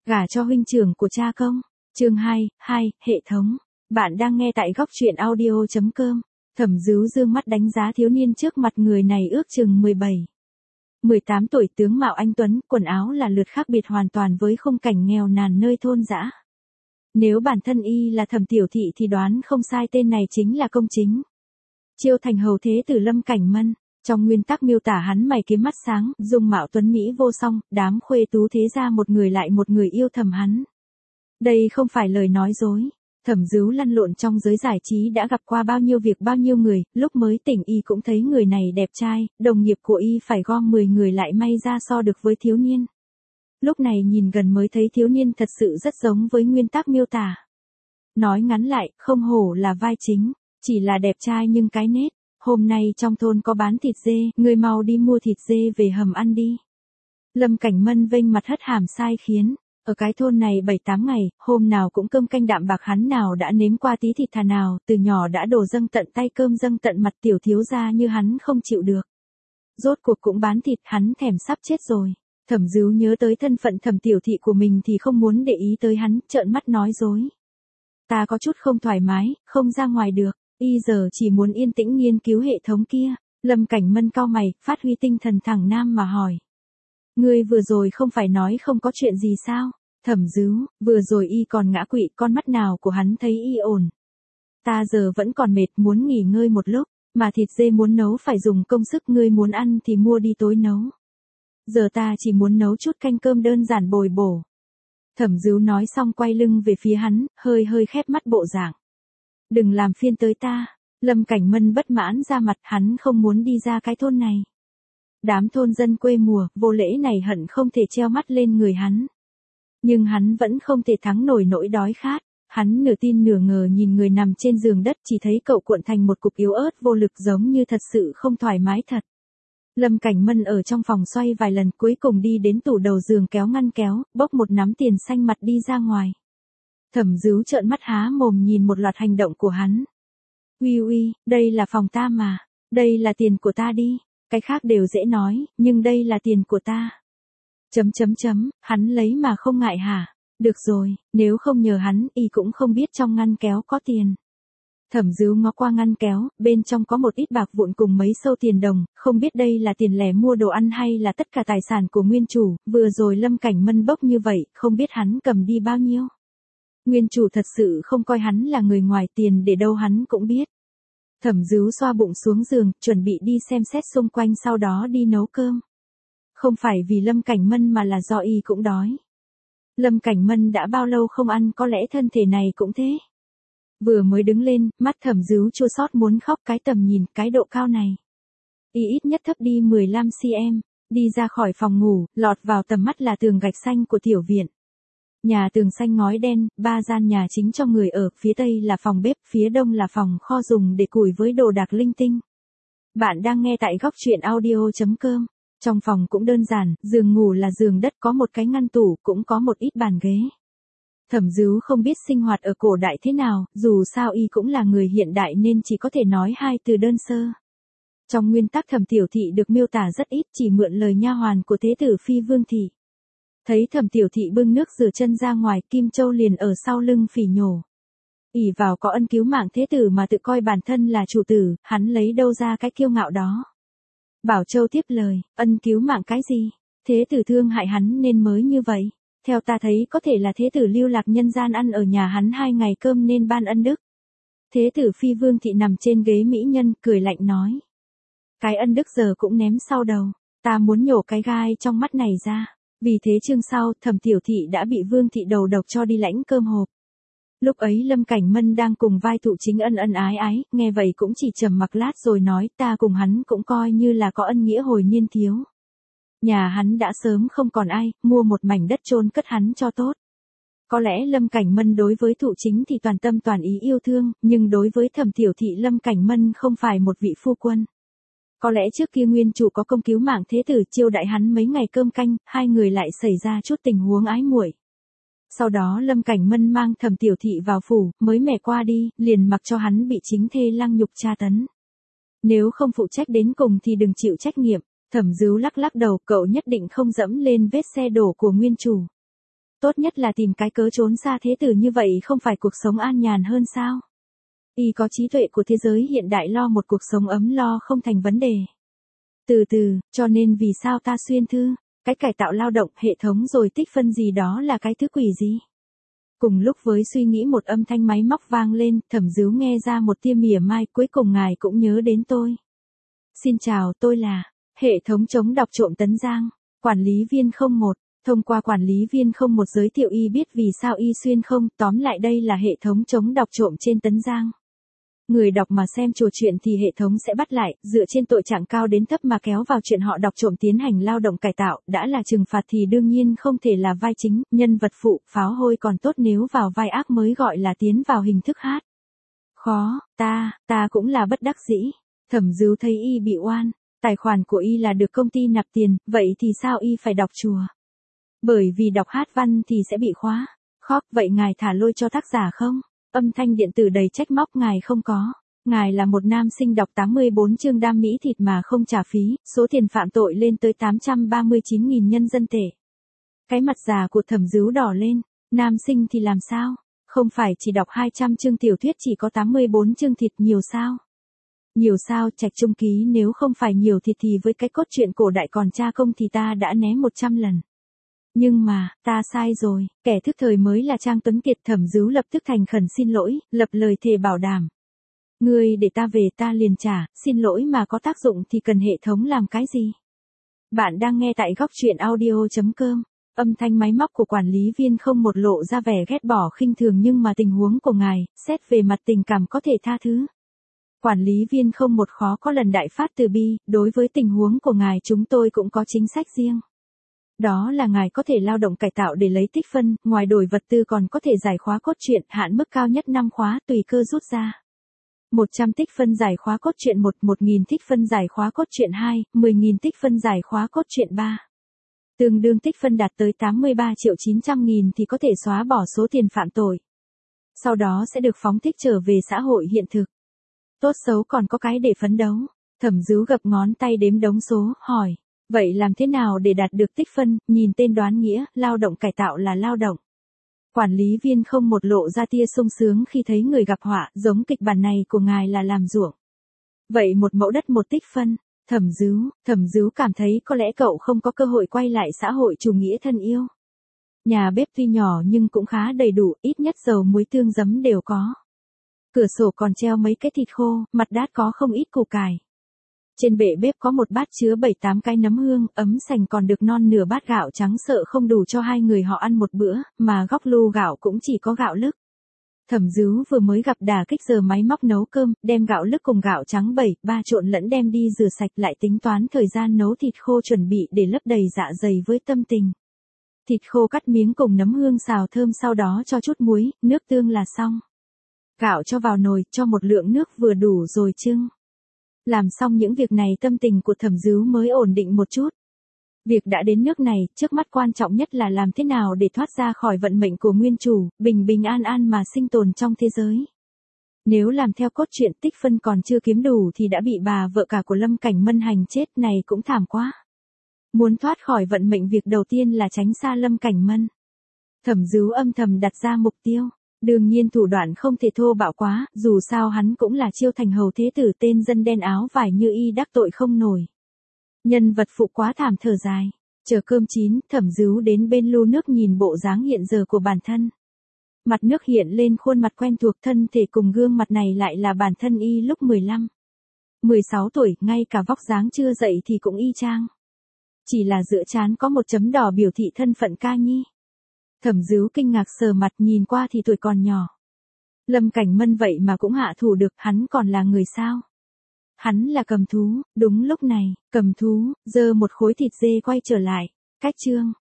Gả cho huynh trưởng của cha công. Chương 2, hệ thống. Bạn đang nghe tại góc truyện audio.com. Thẩm Dứu dương mắt đánh giá thiếu niên trước mặt, người này ước chừng 18 tuổi, tướng mạo anh tuấn, quần áo là lượt khác biệt hoàn toàn với khung cảnh nghèo nàn nơi thôn dã. Nếu bản thân y là Thẩm Tiểu Thị thì đoán không sai, tên này chính là công chính Chiêu Thành hầu thế tử Lâm Cảnh Mân. Trong nguyên tắc miêu tả hắn mày kiếm mắt sáng, dung mạo tuấn mỹ vô song, đám khuê tú thế gia một người lại một người yêu thầm hắn. Đây không phải lời nói dối. Thẩm Dứu lăn lộn trong giới giải trí đã gặp qua bao nhiêu việc bao nhiêu người, lúc mới tỉnh y cũng thấy người này đẹp trai, đồng nghiệp của y phải gom 10 người lại may ra so được với thiếu niên. Lúc này nhìn gần mới thấy thiếu niên thật sự rất giống với nguyên tắc miêu tả. Nói ngắn lại, không hổ là vai chính, chỉ là đẹp trai nhưng cái nết. Hôm nay trong thôn có bán thịt dê, ngươi mau đi mua thịt dê về hầm ăn đi. Lâm Cảnh Mân vênh mặt hất hàm sai khiến. Ở cái thôn này 7-8 ngày, hôm nào cũng cơm canh đạm bạc, hắn nào đã nếm qua tí thịt thà nào, từ nhỏ đã đổ dâng tận tay cơm dâng tận mặt, tiểu thiếu gia như hắn không chịu được. Rốt cuộc cũng bán thịt, hắn thèm sắp chết rồi. Thẩm Dứu nhớ tới thân phận Thẩm Tiểu Thị của mình thì không muốn để ý tới hắn, trợn mắt nói dối. Ta có chút không thoải mái, không ra ngoài được. Y giờ chỉ muốn yên tĩnh nghiên cứu hệ thống kia. Lâm Cảnh Mân cau mày, phát huy tinh thần thẳng nam mà hỏi. Ngươi vừa rồi không phải nói không có chuyện gì sao? Thẩm Dứu, vừa rồi y còn ngã quỵ, con mắt nào của hắn thấy y ổn. Ta giờ vẫn còn mệt, muốn nghỉ ngơi một lúc, mà thịt dê muốn nấu phải dùng công sức, ngươi muốn ăn thì mua đi tối nấu. Giờ ta chỉ muốn nấu chút canh cơm đơn giản bồi bổ. Thẩm Dứu nói xong quay lưng về phía hắn, hơi khép mắt bộ dạng. Đừng làm phiên tới ta. Lâm Cảnh Mân bất mãn ra mặt, hắn không muốn đi ra cái thôn này. Đám thôn dân quê mùa, vô lễ này hận không thể treo mắt lên người hắn. Nhưng hắn vẫn không thể thắng nổi nỗi đói khát. Hắn nửa tin nửa ngờ nhìn người nằm trên giường đất, chỉ thấy cậu cuộn thành một cục yếu ớt vô lực, giống như thật sự không thoải mái thật. Lâm Cảnh Mân ở trong phòng xoay vài lần, cuối cùng đi đến tủ đầu giường kéo ngăn kéo, bốc một nắm tiền xanh mặt đi ra ngoài. Thẩm Dứu trợn mắt há mồm nhìn một loạt hành động của hắn. Uy, đây là phòng ta mà, đây là tiền của ta đi, cái khác đều dễ nói, nhưng đây là tiền của ta. Hắn lấy mà không ngại hả? Được rồi, nếu không nhờ hắn, y cũng không biết trong ngăn kéo có tiền. Thẩm Dứu ngó qua ngăn kéo, bên trong có một ít bạc vụn cùng mấy sâu tiền đồng, không biết đây là tiền lẻ mua đồ ăn hay là tất cả tài sản của nguyên chủ, vừa rồi Lâm Cảnh Mân bốc như vậy, không biết hắn cầm đi bao nhiêu. Nguyên chủ thật sự không coi hắn là người ngoài, tiền để đâu hắn cũng biết. Thẩm Dứu xoa bụng xuống giường, chuẩn bị đi xem xét xung quanh sau đó đi nấu cơm. Không phải vì Lâm Cảnh Mân mà là do y cũng đói. Lâm Cảnh Mân đã bao lâu không ăn, có lẽ thân thể này cũng thế. Vừa mới đứng lên, mắt Thẩm Dứu chua xót muốn khóc, cái tầm nhìn, cái độ cao này. Y ít nhất thấp đi 15 cm, đi ra khỏi phòng ngủ, lọt vào tầm mắt là tường gạch xanh của tiểu viện. Nhà tường xanh ngói đen, 3 gian nhà chính cho người ở, phía tây là phòng bếp, phía đông là phòng kho dùng để củi với đồ đạc linh tinh. Bạn đang nghe tại góc truyện audio.com. Trong phòng cũng đơn giản, giường ngủ là giường đất, có một cái ngăn tủ, cũng có một ít bàn ghế. Thẩm Dứu không biết sinh hoạt ở cổ đại thế nào, dù sao y cũng là người hiện đại nên chỉ có thể nói 2 từ đơn sơ. Trong nguyên tắc Thẩm Tiểu Thị được miêu tả rất ít, chỉ mượn lời nha hoàn của thế tử phi Vương Thị. Thấy Thẩm Tiểu Thị bưng nước rửa chân ra ngoài, Kim Châu liền ở sau lưng phỉ nhổ. Ỷ vào có ân cứu mạng thế tử mà tự coi bản thân là chủ tử, hắn lấy đâu ra cái kiêu ngạo đó. Bảo Châu tiếp lời, ân cứu mạng cái gì? Thế tử thương hại hắn nên mới như vậy. Theo ta thấy có thể là thế tử lưu lạc nhân gian, ăn ở nhà hắn 2 ngày cơm nên ban ân đức. Thế tử phi Vương Thị nằm trên ghế mỹ nhân, cười lạnh nói. Cái ân đức giờ cũng ném sau đầu, ta muốn nhổ cái gai trong mắt này ra. Vì thế chương sau, Thẩm Tiểu Thị đã bị Vương Thị đầu độc cho đi lãnh cơm hộp. Lúc ấy Lâm Cảnh Mân đang cùng vai thụ chính ân ái, nghe vậy cũng chỉ trầm mặc lát rồi nói, ta cùng hắn cũng coi như là có ân nghĩa hồi niên thiếu. Nhà hắn đã sớm không còn ai, mua một mảnh đất chôn cất hắn cho tốt. Có lẽ Lâm Cảnh Mân đối với thụ chính thì toàn tâm toàn ý yêu thương, nhưng đối với Thẩm Tiểu Thị Lâm Cảnh Mân không phải một vị phu quân. Có lẽ trước kia nguyên chủ có công cứu mạng thế tử chiêu đãi hắn mấy ngày cơm canh, 2 người lại xảy ra chút tình huống ái muội. Sau đó Lâm Cảnh Mân mang Thẩm Tiểu Thị vào phủ, mới mẻ qua đi, liền mặc cho hắn bị chính thê lăng nhục tra tấn. Nếu không phụ trách đến cùng thì đừng chịu trách nhiệm. Thẩm Dứu lắc đầu, cậu nhất định không dẫm lên vết xe đổ của nguyên chủ. Tốt nhất là tìm cái cớ trốn xa thế tử như vậy không phải cuộc sống an nhàn hơn sao? Y có trí tuệ của thế giới hiện đại lo một cuộc sống ấm lo không thành vấn đề. Từ từ, cho nên vì sao ta xuyên thư, cái cải tạo lao động, hệ thống rồi tích phân gì đó là cái thứ quỷ gì? Cùng lúc với suy nghĩ một âm thanh máy móc vang lên, Thẩm Dứu nghe ra một tia mỉa mai, cuối cùng ngài cũng nhớ đến tôi. Xin chào, tôi là hệ thống chống đọc trộm Tấn Giang, quản lý viên 01. Thông qua quản lý viên 01 giới thiệu y biết vì sao y xuyên không, tóm lại đây là hệ thống chống đọc trộm trên Tấn Giang. Người đọc mà xem trò chuyện thì hệ thống sẽ bắt lại, dựa trên tội trạng cao đến thấp mà kéo vào chuyện họ đọc trộm tiến hành lao động cải tạo, đã là trừng phạt thì đương nhiên không thể là vai chính, nhân vật phụ, pháo hôi còn tốt nếu vào vai ác mới gọi là tiến vào hình thức hát. Khó, ta cũng là bất đắc dĩ. Thẩm Dứu thấy y bị oan, tài khoản của y là được công ty nạp tiền, vậy thì sao y phải đọc chùa? Bởi vì đọc hát văn thì sẽ bị khóa. Khóc, vậy ngài thả lôi cho tác giả không? Âm thanh điện tử đầy trách móc ngài không có. Ngài là một nam sinh đọc 84 chương đam mỹ thịt mà không trả phí, số tiền phạm tội lên tới 839.000 nhân dân tệ. Cái mặt già của Thẩm Dứu đỏ lên, nam sinh thì làm sao? Không phải chỉ đọc 200 chương tiểu thuyết chỉ có 84 chương thịt nhiều sao? Nhiều sao, Trạch Trung Ký nếu không phải nhiều thịt thì với cái cốt truyện cổ đại còn cha công thì ta đã né 100 lần. Nhưng mà, ta sai rồi, kẻ thức thời mới là Trang Tuấn Kiệt. Thẩm Dứu lập tức thành khẩn xin lỗi, lập lời thề bảo đảm. Ngươi để ta về ta liền trả, xin lỗi mà có tác dụng thì cần hệ thống làm cái gì? Bạn đang nghe tại góc truyện audio.com. Âm thanh máy móc của quản lý viên 01 lộ ra vẻ ghét bỏ khinh thường nhưng mà tình huống của ngài, xét về mặt tình cảm có thể tha thứ. Quản lý viên 01 khó có lần đại phát từ bi, đối với tình huống của ngài chúng tôi cũng có chính sách riêng. Đó là ngài có thể lao động cải tạo để lấy tích phân, ngoài đổi vật tư còn có thể giải khóa cốt truyện, hạn mức cao nhất 5 khóa, tùy cơ rút ra. 100 tích phân giải khóa cốt truyện 1, 1.000 tích phân giải khóa cốt truyện 2, 10.000 tích phân giải khóa cốt truyện 3. Tương đương tích phân đạt tới 83.900.000 thì có thể xóa bỏ số tiền phạm tội. Sau đó sẽ được phóng thích trở về xã hội hiện thực. Tốt xấu còn có cái để phấn đấu. Thẩm Dứu gập ngón tay đếm đống số, hỏi. Vậy làm thế nào để đạt được tích phân? Nhìn tên đoán nghĩa, lao động cải tạo là lao động. Quản lý viên 01 lộ ra tia sung sướng khi thấy người gặp họa, giống kịch bản này của ngài là làm ruộng. Vậy một mẫu đất một tích phân. Thẩm Dứu cảm thấy có lẽ cậu không có cơ hội quay lại xã hội chủ nghĩa thân yêu. Nhà bếp tuy nhỏ nhưng cũng khá đầy đủ, ít nhất dầu muối tương giấm đều có. Cửa sổ còn treo mấy cái thịt khô, mặt đát có không ít củ cải. Trên bệ bếp có một bát chứa 7-8 cái nấm hương, ấm sành còn được non nửa bát gạo trắng sợ không đủ cho hai người họ ăn một bữa, mà góc lu gạo cũng chỉ có gạo lứt. Thẩm Dứu vừa mới gặp đà kích giờ máy móc nấu cơm, đem gạo lứt cùng gạo trắng 7-3 trộn lẫn đem đi rửa sạch lại tính toán thời gian nấu thịt khô chuẩn bị để lấp đầy dạ dày với tâm tình. Thịt khô cắt miếng cùng nấm hương xào thơm sau đó cho chút muối, nước tương là xong. Gạo cho vào nồi, cho một lượng nước vừa đủ rồi chưng. Làm xong những việc này tâm tình của Thẩm Dứu mới ổn định một chút. Việc đã đến nước này, trước mắt quan trọng nhất là làm thế nào để thoát ra khỏi vận mệnh của nguyên chủ, bình bình an an mà sinh tồn trong thế giới. Nếu làm theo cốt truyện tích phân còn chưa kiếm đủ thì đã bị bà vợ cả của Lâm Cảnh Mân hành chết, này cũng thảm quá. Muốn thoát khỏi vận mệnh việc đầu tiên là tránh xa Lâm Cảnh Mân. Thẩm Dứu âm thầm đặt ra mục tiêu. Đương nhiên thủ đoạn không thể thô bạo quá, dù sao hắn cũng là Chiêu Thành hầu thế tử tên dân đen áo vải như y đắc tội không nổi. Nhân vật phụ quá thảm thở dài. Chờ cơm chín, Thẩm Dứu đến bên lu nước nhìn bộ dáng hiện giờ của bản thân. Mặt nước hiện lên khuôn mặt quen thuộc, thân thể cùng gương mặt này lại là bản thân y lúc 15. 16 tuổi, ngay cả vóc dáng chưa dậy thì cũng y chang. Chỉ là giữa trán có một chấm đỏ biểu thị thân phận ca nhi. Thẩm Dứu kinh ngạc sờ mặt, nhìn qua thì tuổi còn nhỏ. Lâm Cảnh Mân vậy mà cũng hạ thủ được, hắn còn là người sao? Hắn là cầm thú. Đúng lúc này, cầm thú giơ một khối thịt dê quay trở lại. Cách chương